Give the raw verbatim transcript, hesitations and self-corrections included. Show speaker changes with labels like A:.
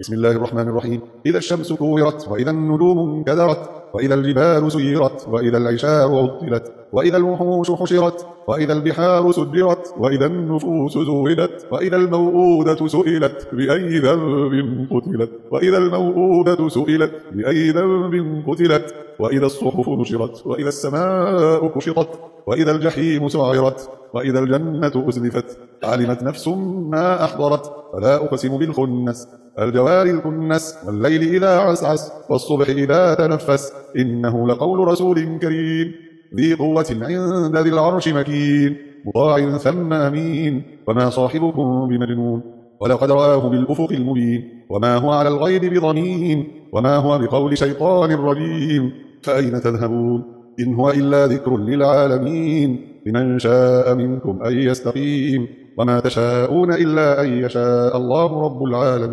A: بسم الله الرحمن الرحيم. إذا الشمس كورت، وإذا النجوم انكدرت، وإذا الجبال سيرت، وإذا العشار عطلت، وإذا الوحوش حشرت، وإذا البحار سجرت، وإذا النفوس زوجت، وإذا الموءودة سئلت بأي ذنب قتلت، وإذا الموءودة سئلت بأي ذنب قتلت، وإذا الصحف نشرت، وإذا السماء كشطت، وإذا الجحيم سعرت، وإذا الجنة أزلفت، علمت نفس ما أحضرت. فلا أقسم بالخنس الجوار الكنس، والليل إذا عسعس، والصبح إذا تنفس، إنه لقول رسول كريم ذي قوة عند ذي العرش مكين، مطاع ثم أمين، وما صاحبكم بمجنون، ولقد رآه بالأفق المبين، وما هو على الغيب بضنين، وما هو بقول شيطان رجيم. فأين تذهبون؟ إن هو إلا ذكر للعالمين، لمن شاء منكم أن يستقيم، وما تشاءون إلا أن يشاء الله رب العالمين.